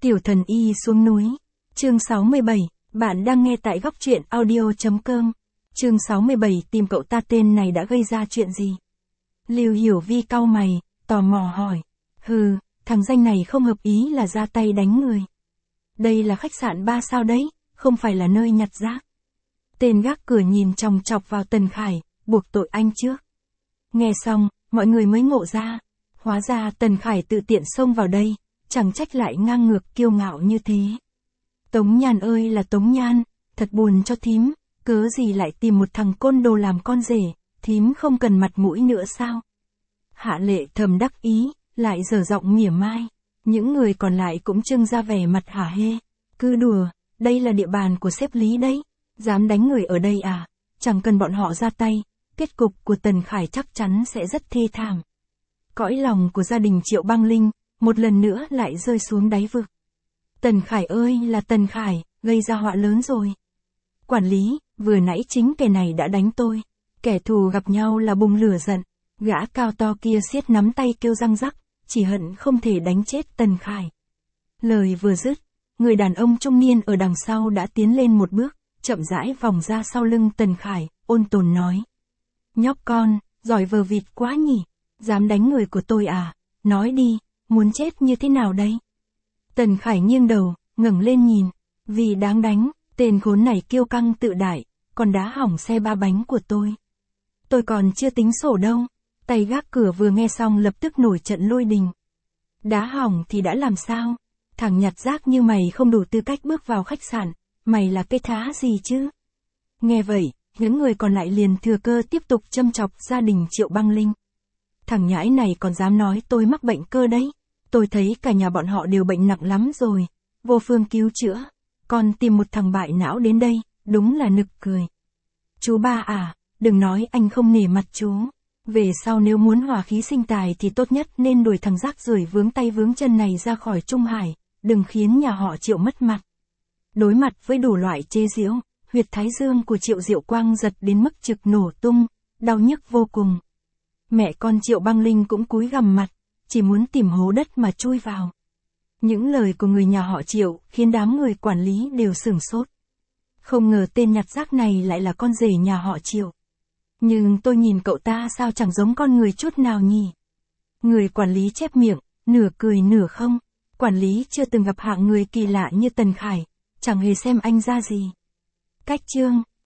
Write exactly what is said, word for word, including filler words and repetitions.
Tiểu thần y xuống núi. Chương sáu mươi bảy, bạn đang nghe tại góc truyện audio.com. Chương sáu mươi bảy, tìm cậu ta, tên này đã gây ra chuyện gì? Lưu Hiểu Vi cau mày, tò mò hỏi. Hừ, thằng danh này không hợp ý là ra tay đánh người. Đây là khách sạn ba sao đấy, không phải là nơi nhặt rác. Tên gác cửa nhìn chòng chọc vào Tần Khải, buộc tội anh trước. Nghe xong, mọi người mới ngộ ra. Hóa ra Tần Khải tự tiện xông vào đây, chẳng trách lại ngang ngược kiêu ngạo như thế. Tống Nhan ơi là Tống Nhan, thật buồn cho thím, cớ gì lại tìm một thằng côn đồ làm con rể, thím không cần mặt mũi nữa sao? Hạ Lệ thầm đắc ý, lại dở giọng mỉa mai. Những người còn lại cũng trưng ra vẻ mặt hả hê. Cứ đùa, đây là địa bàn của sếp Lý đấy. Dám đánh người ở đây à? Chẳng cần bọn họ ra tay, kết cục của Tần Khải chắc chắn sẽ rất thê thảm. Cõi lòng của gia đình Triệu Băng Linh, một lần nữa lại rơi xuống đáy vực. Tần Khải ơi là Tần Khải, gây ra họa lớn rồi. Quản lý, vừa nãy chính kẻ này đã đánh tôi. Kẻ thù gặp nhau là bùng lửa giận. Gã cao to kia siết nắm tay kêu răng rắc, chỉ hận không thể đánh chết Tần Khải. Lời vừa dứt, người đàn ông trung niên ở đằng sau đã tiến lên một bước, chậm rãi vòng ra sau lưng Tần Khải, ôn tồn nói. Nhóc con, giỏi vờ vịt quá nhỉ, dám đánh người của tôi à, nói đi, muốn chết như thế nào đây? Tần Khải nghiêng đầu, ngẩng lên nhìn, vì đáng đánh, tên khốn này kiêu căng tự đại, còn đá hỏng xe ba bánh của tôi. Tôi còn chưa tính sổ đâu. Tay gác cửa vừa nghe xong lập tức nổi trận lôi đình. Đá hỏng thì đã làm sao? Thằng nhặt rác như mày không đủ tư cách bước vào khách sạn, mày là cái thá gì chứ? Nghe vậy, những người còn lại liền thừa cơ tiếp tục châm chọc gia đình Triệu Băng Linh. Thằng nhãi này còn dám nói tôi mắc bệnh cơ đấy. Tôi thấy cả nhà bọn họ đều bệnh nặng lắm rồi, vô phương cứu chữa. Còn tìm một thằng bại não đến đây, đúng là nực cười. Chú ba à, đừng nói anh không nể mặt chú. Về sau nếu muốn hòa khí sinh tài thì tốt nhất nên đuổi thằng rác rưởi vướng tay vướng chân này ra khỏi Trung Hải, đừng khiến nhà họ Triệu mất mặt. Đối mặt với đủ loại chê giễu, huyệt thái dương của Triệu Diệu Quang giật đến mức trực nổ tung, đau nhức vô cùng. Mẹ con Triệu Băng Linh cũng cúi gằm mặt, chỉ muốn tìm hố đất mà chui vào. Những lời của người nhà họ Triệu khiến đám người quản lý đều sửng sốt. Không ngờ tên nhặt rác này lại là con rể nhà họ Triệu. Nhưng tôi nhìn cậu ta sao chẳng giống con người chút nào nhỉ? Người quản lý chép miệng, nửa cười nửa không. Quản lý chưa từng gặp hạng người kỳ lạ như Tần Khải, chẳng hề xem anh ra gì. Cách chương,